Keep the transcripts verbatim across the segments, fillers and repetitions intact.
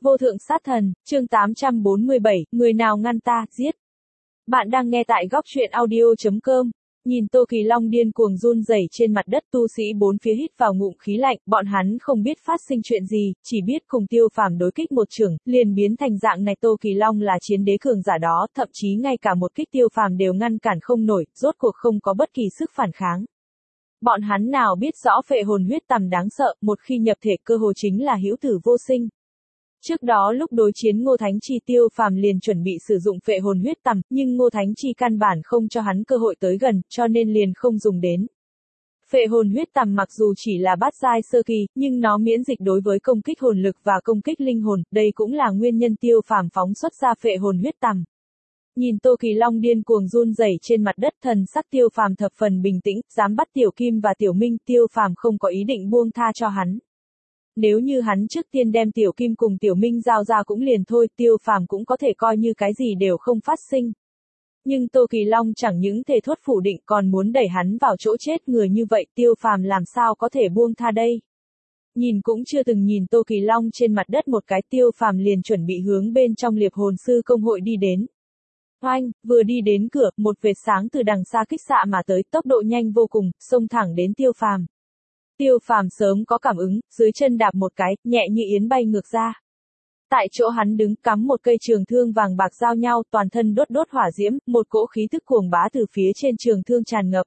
Vô thượng sát thần, chương tám trăm bốn mươi bảy, người nào ngăn ta, giết. Bạn đang nghe tại góc truyện audio.com. Nhìn Tô Kỳ Long điên cuồng run rẩy trên mặt đất, tu sĩ bốn phía hít vào ngụm khí lạnh, bọn hắn không biết phát sinh chuyện gì, chỉ biết cùng Tiêu Phàm đối kích một chưởng, liền biến thành dạng này. Tô Kỳ Long là chiến đế cường giả đó, thậm chí ngay cả một kích Tiêu Phàm đều ngăn cản không nổi, rốt cuộc không có bất kỳ sức phản kháng. Bọn hắn nào biết rõ phệ hồn huyết tằm đáng sợ, một khi nhập thể cơ hồ chính là hữu tử vô sinh. Trước đó lúc đối chiến Ngô Thánh Chi, Tiêu Phàm liền chuẩn bị sử dụng phệ hồn huyết tằm, nhưng Ngô Thánh Chi căn bản không cho hắn cơ hội tới gần, cho nên liền không dùng đến. Phệ hồn huyết tằm mặc dù chỉ là bát giai sơ kỳ, nhưng nó miễn dịch đối với công kích hồn lực và công kích linh hồn, đây cũng là nguyên nhân Tiêu Phàm phóng xuất ra phệ hồn huyết tằm. Nhìn Tô Kỳ Long điên cuồng run rẩy trên mặt đất, thần sắc Tiêu Phàm thập phần bình tĩnh, dám bắt Tiểu Kim và Tiểu Minh, Tiêu Phàm không có ý định buông tha cho hắn. Nếu như hắn trước tiên đem Tiểu Kim cùng Tiểu Minh giao ra cũng liền thôi, Tiêu Phàm cũng có thể coi như cái gì đều không phát sinh. Nhưng Tô Kỳ Long chẳng những thể thốt phủ định còn muốn đẩy hắn vào chỗ chết, người như vậy Tiêu Phàm làm sao có thể buông tha đây. Nhìn cũng chưa từng nhìn Tô Kỳ Long trên mặt đất một cái, Tiêu Phàm liền chuẩn bị hướng bên trong Liệp Hồn Sư Công hội đi đến. Oanh, vừa đi đến cửa, một vệt sáng từ đằng xa kích xạ mà tới, tốc độ nhanh vô cùng, xông thẳng đến Tiêu Phàm. Tiêu Phàm sớm có cảm ứng, dưới chân đạp một cái, nhẹ như yến bay ngược ra. Tại chỗ hắn đứng, cắm một cây trường thương vàng bạc giao nhau, toàn thân đốt đốt hỏa diễm, một cỗ khí tức cuồng bá từ phía trên trường thương tràn ngập.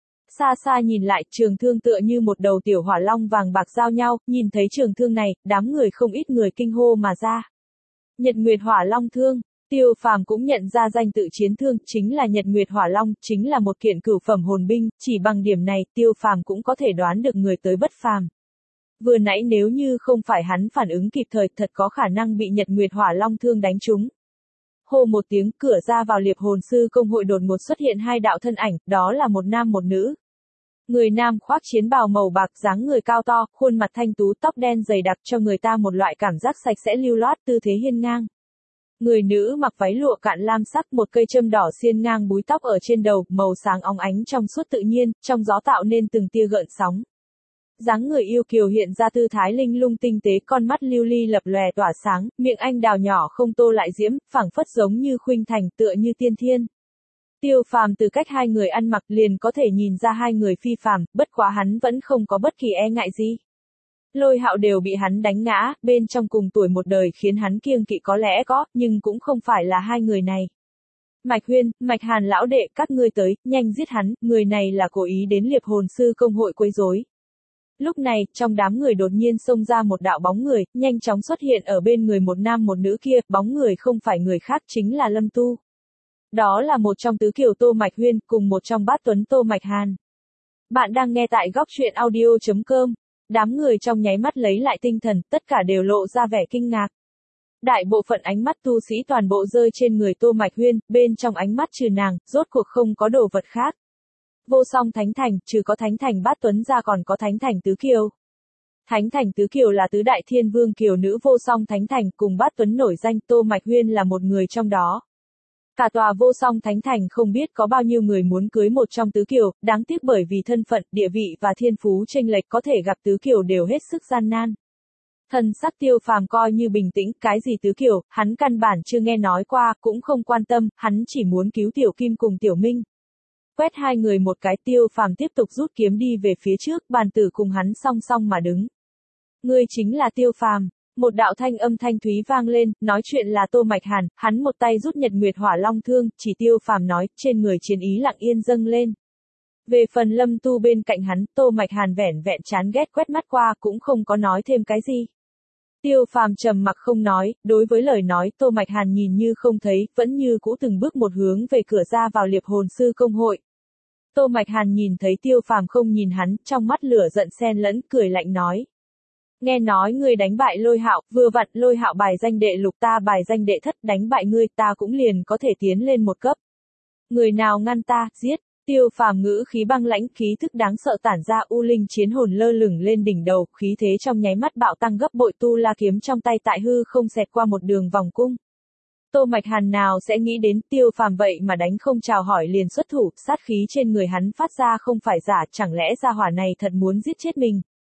Xa xa nhìn lại, trường thương tựa như một đầu tiểu hỏa long vàng bạc giao nhau, nhìn thấy trường thương này, đám người không ít người kinh hô mà ra. Nhật Nguyệt Hỏa Long thương. Tiêu Phàm cũng nhận ra danh tự chiến thương, chính là Nhật Nguyệt Hỏa Long, chính là một kiện cửu phẩm hồn binh, chỉ bằng điểm này, Tiêu Phàm cũng có thể đoán được người tới bất phàm. Vừa nãy nếu như không phải hắn phản ứng kịp thời, thật có khả năng bị Nhật Nguyệt Hỏa Long thương đánh trúng. Hô một tiếng, cửa ra vào Liệp Hồn Sư Công hội đột ngột xuất hiện hai đạo thân ảnh, đó là một nam một nữ. Người nam khoác chiến bào màu bạc, dáng người cao to, khuôn mặt thanh tú, tóc đen dày đặc, cho người ta một loại cảm giác sạch sẽ lưu loát, tư thế hiên ngang. Người nữ mặc váy lụa cạn lam sắc, một cây châm đỏ xiên ngang búi tóc ở trên đầu, màu sáng óng ánh trong suốt tự nhiên, trong gió tạo nên từng tia gợn sóng. Dáng người yêu kiều hiện ra tư thái linh lung tinh tế, con mắt lưu ly lập lòe tỏa sáng, miệng anh đào nhỏ không tô lại diễm, phảng phất giống như khuynh thành, tựa như tiên thiên. Tiêu Phàm từ cách hai người ăn mặc liền có thể nhìn ra hai người phi phàm, bất quá hắn vẫn không có bất kỳ e ngại gì. Lôi Hạo đều bị hắn đánh ngã, bên trong cùng tuổi một đời khiến hắn kiêng kỵ có lẽ có, nhưng cũng không phải là hai người này. Mạch Huyên, Mạch Hàn lão đệ, các ngươi tới, nhanh giết hắn, người này là cố ý đến Liệp Hồn Sư Công hội quấy rối. Lúc này, trong đám người đột nhiên xông ra một đạo bóng người, nhanh chóng xuất hiện ở bên người một nam một nữ kia, bóng người không phải người khác chính là Lâm Tu. Đó là một trong tứ kiều Tô Mạch Huyên, cùng một trong bát tuấn Tô Mạch Hàn. Bạn đang nghe tại góc truyện audio.com. Đám người trong nháy mắt lấy lại tinh thần, tất cả đều lộ ra vẻ kinh ngạc. Đại bộ phận ánh mắt tu sĩ toàn bộ rơi trên người Tô Mạch Huyên, bên trong ánh mắt trừ nàng, rốt cuộc không có đồ vật khác. Vô song thánh thành, trừ có thánh thành bát tuấn ra còn có thánh thành tứ kiều. Thánh thành tứ kiều là tứ đại thiên vương kiều nữ vô song thánh thành, cùng bát tuấn nổi danh, Tô Mạch Huyên là một người trong đó. Cả tòa vô song thánh thành không biết có bao nhiêu người muốn cưới một trong tứ kiều, đáng tiếc bởi vì thân phận, địa vị và thiên phú chênh lệch có thể gặp tứ kiều đều hết sức gian nan. Thần sắc Tiêu Phàm coi như bình tĩnh, cái gì tứ kiều, hắn căn bản chưa nghe nói qua, cũng không quan tâm, hắn chỉ muốn cứu Tiểu Kim cùng Tiểu Minh. Quét hai người một cái, Tiêu Phàm tiếp tục rút kiếm đi về phía trước, bàn tử cùng hắn song song mà đứng. Ngươi chính là Tiêu Phàm. Một đạo thanh âm thanh thúy vang lên, nói chuyện là Tô Mạch Hàn, hắn một tay rút Nhật Nguyệt Hỏa Long thương, chỉ Tiêu Phàm nói, trên người chiến ý lặng yên dâng lên. Về phần Lâm Tu bên cạnh hắn, Tô Mạch Hàn vẻn vẹn chán ghét quét mắt qua, cũng không có nói thêm cái gì. Tiêu Phàm trầm mặc không nói, đối với lời nói, Tô Mạch Hàn nhìn như không thấy, vẫn như cũ từng bước một hướng về cửa ra vào Liệp Hồn Sư Công hội. Tô Mạch Hàn nhìn thấy Tiêu Phàm không nhìn hắn, trong mắt lửa giận xen lẫn, cười lạnh nói. Nghe nói ngươi đánh bại Lôi Hạo, vừa vặn Lôi Hạo bài danh đệ lục, ta bài danh đệ thất, đánh bại ngươi, ta cũng liền có thể tiến lên một cấp. Người nào ngăn ta, giết. Tiêu Phàm ngữ khí băng lãnh, khí thức đáng sợ tản ra, u linh chiến hồn lơ lửng lên đỉnh đầu, khí thế trong nháy mắt bạo tăng gấp bội, tu la kiếm trong tay tại hư không xẹt qua một đường vòng cung. Tô Mạch Hàn nào sẽ nghĩ đến Tiêu Phàm vậy mà đánh không chào hỏi liền xuất thủ, sát khí trên người hắn phát ra không phải giả, chẳng lẽ gia hỏa này thật muốn giết chết mình.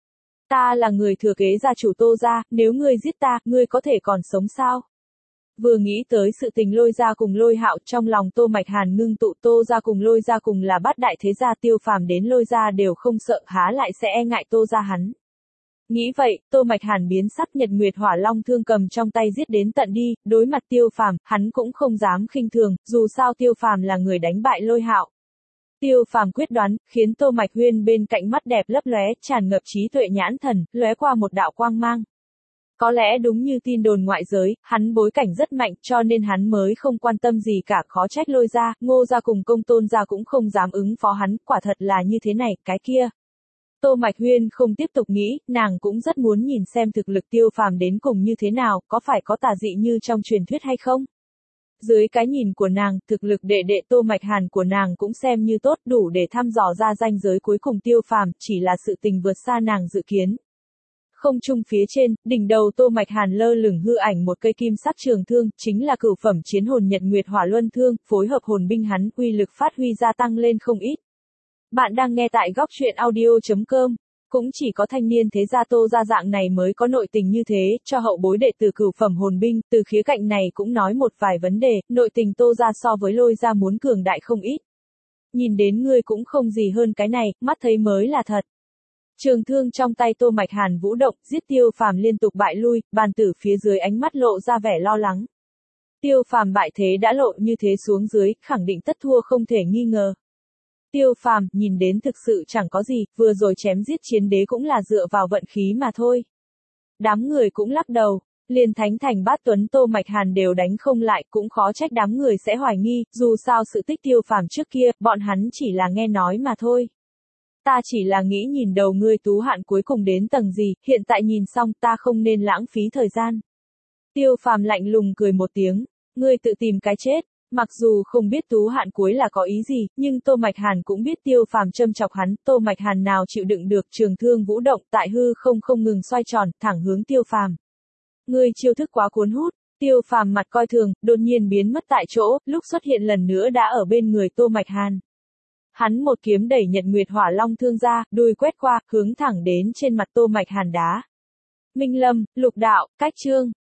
Ta là người thừa kế gia chủ Tô gia, nếu ngươi giết ta, ngươi có thể còn sống sao? Vừa nghĩ tới sự tình Lôi gia cùng Lôi Hạo, trong lòng Tô Mạch Hàn ngưng tụ. Tô gia cùng Lôi gia cùng là bát đại thế gia, Tiêu Phàm đến Lôi gia đều không sợ, há lại sẽ e ngại Tô gia hắn. Nghĩ vậy, Tô Mạch Hàn biến sắc, Nhật Nguyệt Hỏa Long thương cầm trong tay giết đến tận đi, đối mặt Tiêu Phàm, hắn cũng không dám khinh thường, dù sao Tiêu Phàm là người đánh bại Lôi Hạo. Tiêu Phàm quyết đoán, khiến Tô Mạch Huyên bên cạnh mắt đẹp lấp lóe, tràn ngập trí tuệ nhãn thần, lóe qua một đạo quang mang. Có lẽ đúng như tin đồn ngoại giới, hắn bối cảnh rất mạnh, cho nên hắn mới không quan tâm gì cả, khó trách Lôi gia, Ngô gia cùng Công Tôn gia cũng không dám ứng phó hắn, quả thật là như thế này, cái kia. Tô Mạch Huyên không tiếp tục nghĩ, nàng cũng rất muốn nhìn xem thực lực Tiêu Phàm đến cùng như thế nào, có phải có tà dị như trong truyền thuyết hay không? Dưới cái nhìn của nàng, thực lực đệ đệ Tô Mạch Hàn của nàng cũng xem như tốt, đủ để thăm dò ra ranh giới cuối cùng Tiêu Phàm, chỉ là sự tình vượt xa nàng dự kiến. Không trung phía trên, đỉnh đầu Tô Mạch Hàn lơ lửng hư ảnh một cây kim sắc trường thương, chính là cửu phẩm chiến hồn Nhật Nguyệt Hỏa Luân thương, phối hợp hồn binh hắn, uy lực phát huy gia tăng lên không ít. Bạn đang nghe tại góc truyện audio chấm com. Cũng chỉ có thanh niên thế gia Tô gia dạng này mới có nội tình như thế, cho hậu bối đệ tử cửu phẩm hồn binh, từ khía cạnh này cũng nói một vài vấn đề, nội tình Tô gia so với Lôi gia muốn cường đại không ít. Nhìn đến ngươi cũng không gì hơn cái này, mắt thấy mới là thật. Trường thương trong tay Tô Mạch Hàn vũ động, giết Tiêu Phàm liên tục bại lui, bàn tử phía dưới ánh mắt lộ ra vẻ lo lắng. Tiêu Phàm bại thế đã lộ như thế xuống dưới, khẳng định tất thua không thể nghi ngờ. Tiêu Phàm, nhìn đến thực sự chẳng có gì, vừa rồi chém giết chiến đế cũng là dựa vào vận khí mà thôi. Đám người cũng lắc đầu, liền Thánh Thành Bát Tuấn Tô Mạch Hàn đều đánh không lại, cũng khó trách đám người sẽ hoài nghi, dù sao sự tích Tiêu Phàm trước kia, bọn hắn chỉ là nghe nói mà thôi. Ta chỉ là nghĩ nhìn đầu ngươi tú hạn cuối cùng đến tầng gì, hiện tại nhìn xong ta không nên lãng phí thời gian. Tiêu Phàm lạnh lùng cười một tiếng, ngươi tự tìm cái chết. Mặc dù không biết tú hạn cuối là có ý gì, nhưng Tô Mạch Hàn cũng biết Tiêu Phàm châm chọc hắn, Tô Mạch Hàn nào chịu đựng được, trường thương vũ động tại hư không không ngừng xoay tròn, thẳng hướng Tiêu Phàm. Ngươi chiêu thức quá cuốn hút, Tiêu Phàm mặt coi thường, đột nhiên biến mất tại chỗ, lúc xuất hiện lần nữa đã ở bên người Tô Mạch Hàn. Hắn một kiếm đẩy Nhật Nguyệt Hỏa Long thương ra, đuôi quét qua, hướng thẳng đến trên mặt Tô Mạch Hàn đá. Minh Lâm, Lục Đạo, Cách Chương.